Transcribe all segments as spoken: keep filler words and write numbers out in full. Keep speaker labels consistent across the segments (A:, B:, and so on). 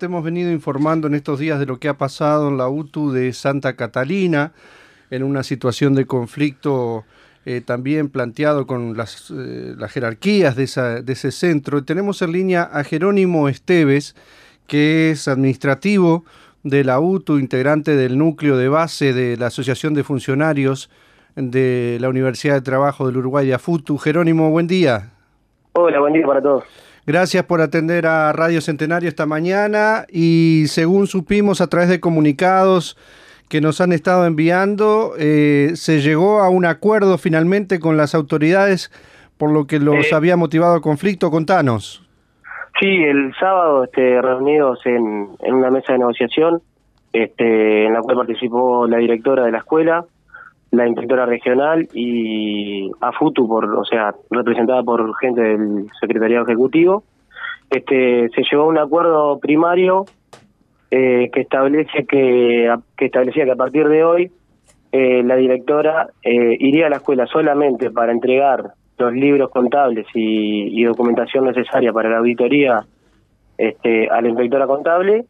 A: te hemos venido informando en estos días de lo que ha pasado en la U T U de Santa Catalina, en una situación de conflicto eh, también planteado con las, eh, las jerarquías de, esa, de ese centro. Tenemos en línea a Jerónimo Esteves, que es administrativo de la U T U, integrante del núcleo de base de la Asociación de Funcionarios de la Universidad de Trabajo del Uruguay de AFUTU. Jerónimo, buen día.
B: Hola, buen día para todos.
A: Gracias por atender a Radio Centenario esta mañana y según supimos a través de comunicados que nos han estado enviando, eh, se llegó a un acuerdo finalmente con las autoridades por lo que los eh, había motivado el conflicto. Contanos.
B: Sí, el sábado este, reunidos en, en una mesa de negociación este, en la cual participó la directora de la escuela, la inspectora regional y AFUTU, por, o sea, representada por gente del secretariado ejecutivo. Este, se llegó a un acuerdo primario eh, que establece que, que establecía que a partir de hoy eh, la directora eh, iría a la escuela solamente para entregar los libros contables y, y documentación necesaria para la auditoría este, a la inspectora contable,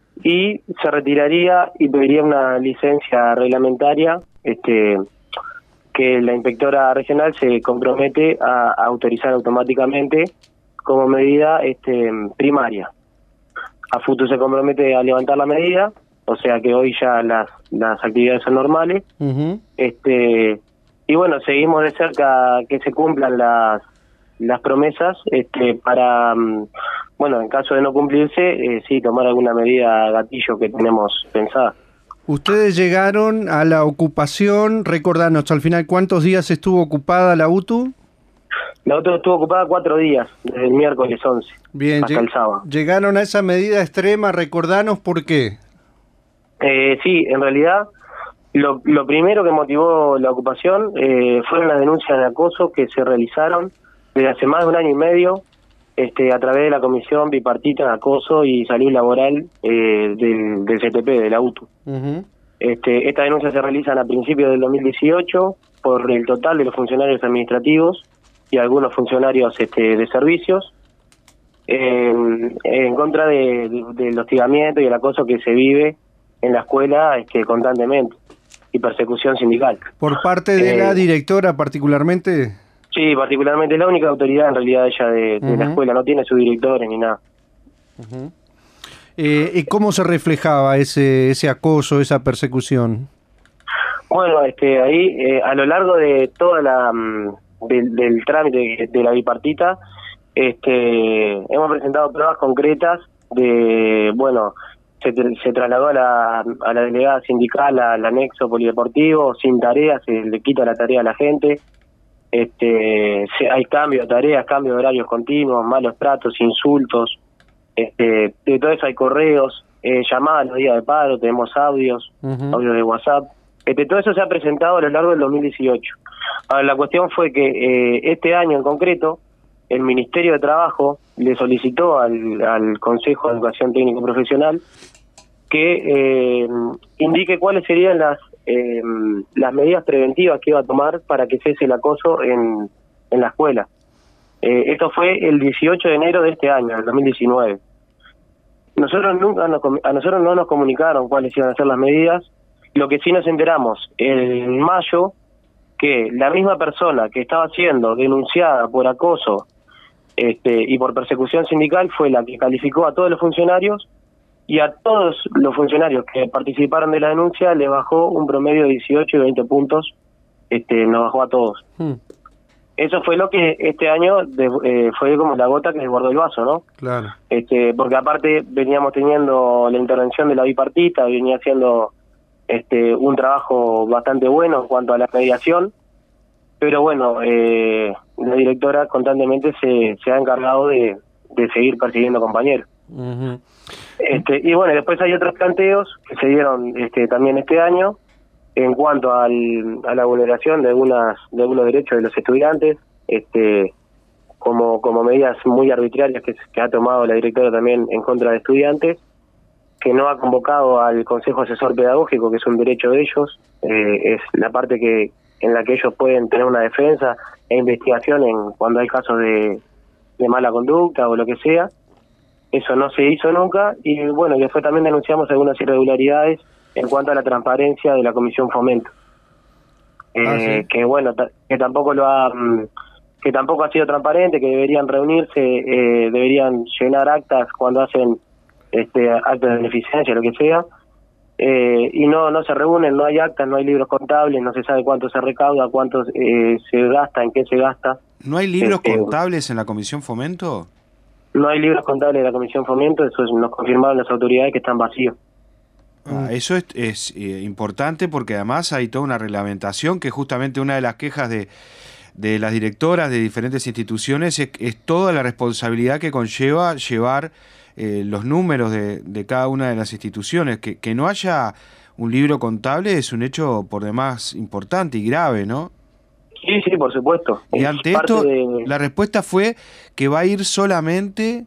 B: y se retiraría y pediría una licencia reglamentaria este, que la inspectora regional se compromete a, a autorizar automáticamente como medida este, primaria. AFUTU se compromete a levantar la medida, o sea que hoy ya las, las actividades son normales. Uh-huh. este Y bueno, seguimos de cerca que se cumplan las las promesas este, para, bueno, en caso de no cumplirse, eh, sí, tomar alguna medida gatillo que tenemos pensada.
A: Ustedes llegaron a la ocupación, recordanos, al final, ¿cuántos días estuvo ocupada la U T U?
B: La U T U estuvo ocupada cuatro días, desde el miércoles once
A: Bien,
B: hasta el sábado.
A: Llegaron a esa medida extrema, recordanos por qué.
B: Eh, sí, en realidad, lo, lo primero que motivó la ocupación eh, fueron las denuncias de acoso que se realizaron desde hace más de un año y medio este, a través de la Comisión Bipartita de Acoso y Salud Laboral eh, del, del C T P, de la U T U. Uh-huh. Este, estas denuncias se realizan a principios del dos mil dieciocho por el total de los funcionarios administrativos y algunos funcionarios este, de servicios eh, en contra de, de, del hostigamiento y el acoso que se vive en la escuela este, constantemente, y persecución sindical.
A: ¿Por parte de eh, la directora particularmente?
B: Sí, particularmente, es la única autoridad en realidad ella de, de uh-huh. la escuela, no tiene subdirectores ni nada.
A: Uh-huh. eh, ¿Y cómo se reflejaba ese ese acoso, esa persecución?
B: Bueno, este ahí eh, a lo largo de toda la del, del trámite de la bipartita, este hemos presentado pruebas concretas de, bueno, se, se trasladó a la, a la delegada sindical al anexo polideportivo sin tareas, se le quita la tarea a la gente. Este, hay cambio de tareas, cambio de horarios continuos, malos tratos, insultos, este, de todo eso hay correos, eh, llamadas a los días de paro, tenemos audios, uh-huh. audios de WhatsApp, este, todo eso se ha presentado a lo largo del dos mil dieciocho. Ahora, la cuestión fue que eh, este año en concreto, el Ministerio de Trabajo le solicitó al, al Consejo de Educación Técnico Profesional que eh, indique cuáles serían las Eh, las medidas preventivas que iba a tomar para que cese el acoso en, en la escuela. Eh, esto fue el dieciocho de enero de este año, del dos mil diecinueve. Nosotros nunca nos, a nosotros no nos comunicaron cuáles iban a ser las medidas. Lo que sí nos enteramos en mayo, que la misma persona que estaba siendo denunciada por acoso este, y por persecución sindical fue la que calificó a todos los funcionarios, y a todos los funcionarios que participaron de la denuncia le bajó un promedio de dieciocho y veinte puntos, este, nos bajó a todos. Hmm. Eso fue lo que este año de, eh, fue como la gota que desbordó el vaso, ¿no?
A: Claro.
B: Este, porque aparte veníamos teniendo la intervención de la bipartita, venía haciendo este, un trabajo bastante bueno en cuanto a la mediación, pero bueno, eh, la directora constantemente se, se ha encargado de, de seguir persiguiendo compañeros. Uh-huh. Este, y bueno, después hay otros planteos que se dieron este, también este año en cuanto al, a la vulneración de algunas de algunos derechos de los estudiantes, este, como como medidas muy arbitrarias que, que ha tomado la directora también en contra de estudiantes, que no ha convocado al Consejo Asesor Pedagógico, que es un derecho de ellos, eh, es la parte que en la que ellos pueden tener una defensa e investigación en cuando hay casos de, de mala conducta o lo que sea. eso no se hizo nunca, y bueno, y después también denunciamos algunas irregularidades en cuanto a la transparencia de la Comisión Fomento. Eh,
A: ah, ¿sí?
B: Que bueno, que tampoco lo ha... que tampoco ha sido transparente, que deberían reunirse, eh, deberían llenar actas cuando hacen este actos de beneficencia, lo que sea, eh, y no no se reúnen, no hay actas, no hay libros contables, no se sabe cuánto se recauda, cuánto eh, se gasta, en qué se gasta.
C: ¿No hay libros
B: este,
C: contables en la Comisión Fomento?
B: No hay libros contables de la Comisión Fomento, eso es, nos confirmaron las autoridades que están vacíos.
C: Ah, eso es, es eh, importante porque además hay toda una reglamentación que justamente una de las quejas de, de las directoras de diferentes instituciones es, es toda la responsabilidad que conlleva llevar eh, los números de, de cada una de las instituciones. Que, que no haya un libro contable es un hecho por demás importante y grave, ¿no?
B: Sí, sí, por supuesto.
C: Y
B: Es
C: ante
B: parte
C: esto,
B: de...
C: la respuesta fue que va a ir solamente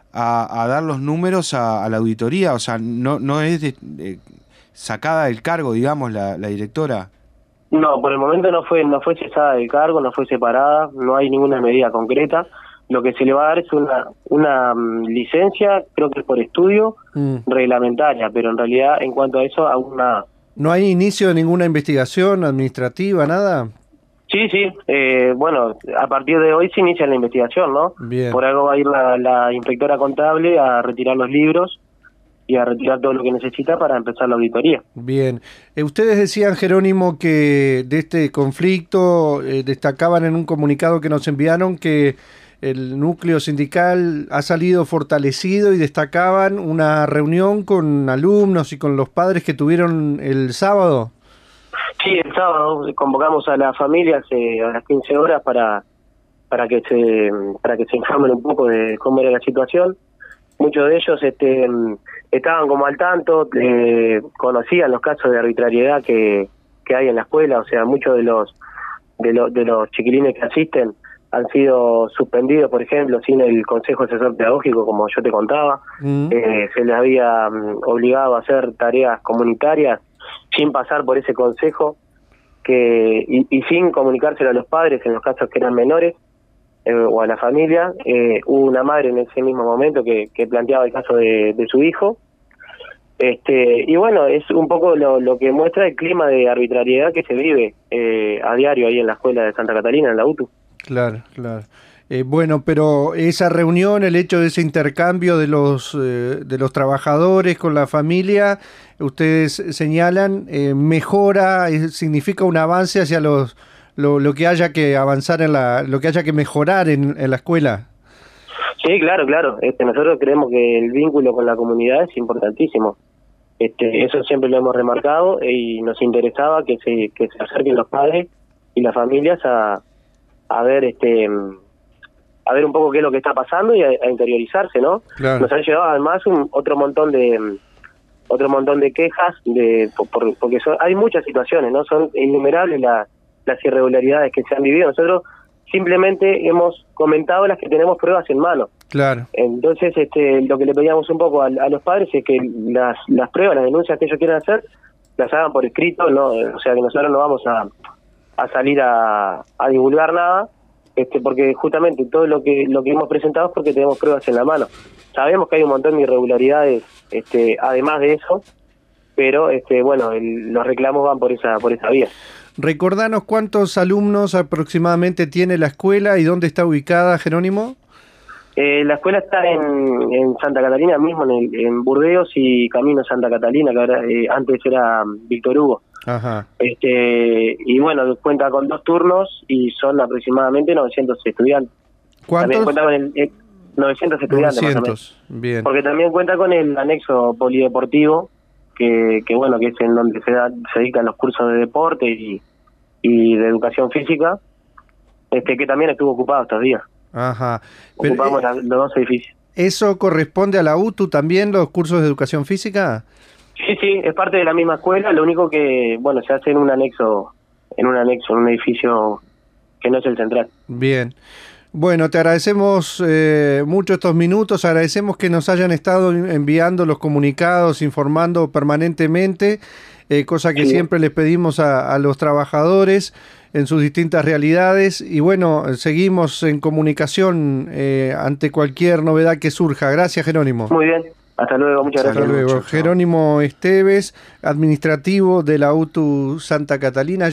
C: a, a dar los números a, a la auditoría, o sea, no, no es de, de, sacada del cargo, digamos, la, la directora.
B: No, por el momento no fue no fue cesada del cargo, no fue separada, no hay ninguna medida concreta. Lo que se le va a dar es una una um, licencia, creo que es por estudio, mm. reglamentaria, pero en realidad en cuanto a eso aún nada.
A: ¿No hay inicio de ninguna investigación administrativa, nada?
B: Sí, sí, eh, bueno, a partir de hoy se inicia la investigación, ¿no?
A: Bien.
B: Por algo va a ir la, la inspectora contable a retirar los libros y a retirar todo lo que necesita para empezar la auditoría.
A: Bien. Eh, ustedes decían, Jerónimo, que de este conflicto eh, destacaban en un comunicado que nos enviaron que el núcleo sindical ha salido fortalecido y destacaban una reunión con alumnos y con los padres que tuvieron el sábado.
B: Sí, el sábado convocamos a las familias eh, a las quince horas para para que se para que se informen un poco de cómo era la situación. Muchos de ellos este estaban como al tanto, eh, conocían los casos de arbitrariedad que, que hay en la escuela, o sea, muchos de los de los de los chiquilines que asisten han sido suspendidos, por ejemplo, sin el consejo asesor pedagógico, como yo te contaba. Mm. Eh, se les había um, obligado a hacer tareas comunitarias sin pasar por ese consejo que y, y sin comunicárselo a los padres en los casos que eran menores eh, o a la familia. Eh, hubo una madre en ese mismo momento que, que planteaba el caso de, de su hijo. Este y bueno, es un poco lo, lo que muestra el clima de arbitrariedad que se vive eh, a diario ahí en la escuela de Santa Catalina, en la U T U.
A: Claro, claro. Eh, bueno, pero esa reunión, el hecho de ese intercambio de los eh, de los trabajadores con la familia, ustedes señalan, eh, mejora, eh, significa un avance hacia los lo, lo que haya que avanzar en la, lo que haya que mejorar en, en la escuela.
B: Sí, claro, claro. Este, nosotros creemos que el vínculo con la comunidad es importantísimo. Este, eso siempre lo hemos remarcado y nos interesaba que se que se acerquen los padres y las familias a a ver este a ver un poco qué es lo que está pasando y a, a interiorizarse, ¿no? Claro. Nos han llegado además un, otro montón de otro montón de quejas de por, por, porque son, hay muchas situaciones, ¿no? Son innumerables la, las irregularidades que se han vivido. Nosotros simplemente hemos comentado las que tenemos pruebas en mano.
A: Claro.
B: Entonces, este lo que le pedíamos un poco a, a los padres es que las las pruebas, las denuncias que ellos quieran hacer, las hagan por escrito, no, o sea que nosotros no vamos a a salir a, a divulgar nada, este porque justamente todo lo que lo que hemos presentado es porque tenemos pruebas en la mano. Sabemos que hay un montón de irregularidades este además de eso, pero este bueno, el, los reclamos van por esa por esa vía.
A: Recordanos cuántos alumnos aproximadamente tiene la escuela y dónde está ubicada, Jerónimo.
B: Eh, la escuela está en, en Santa Catalina mismo, en, el, en Burdeos y Camino Santa Catalina, que ahora, eh, antes era Víctor Hugo.
A: Ajá.
B: Este y bueno, cuenta con dos turnos y son aproximadamente novecientos estudiantes.
A: ¿Cuántos?
B: También cuenta con el, eh, novecientos estudiantes
A: novecientos,
B: más o menos.
A: Bien.
B: Porque también cuenta con el anexo polideportivo, que, que bueno, que es en donde se da, se dictan los cursos de deporte y, y de educación física, este que también estuvo ocupado estos días.
A: Ajá.
B: Pero, Ocupamos eh, los dos edificios.
A: ¿Eso corresponde a la U T U también, los cursos de educación física?
B: Sí, sí, es parte de la misma escuela, lo único que, bueno, se hace en un anexo, en un anexo, en un edificio que no es el central.
A: Bien. Bueno, te agradecemos eh, mucho estos minutos, agradecemos que nos hayan estado enviando los comunicados, informando permanentemente, eh, cosa que sí. siempre les pedimos a, a los trabajadores. en sus distintas realidades. Y bueno, seguimos en comunicación eh, ante cualquier novedad que surja. Gracias, Jerónimo.
B: Muy bien. Hasta luego, muchas
A: Hasta
B: gracias.
A: luego. Jerónimo Esteves, administrativo de la U T U Santa Catalina.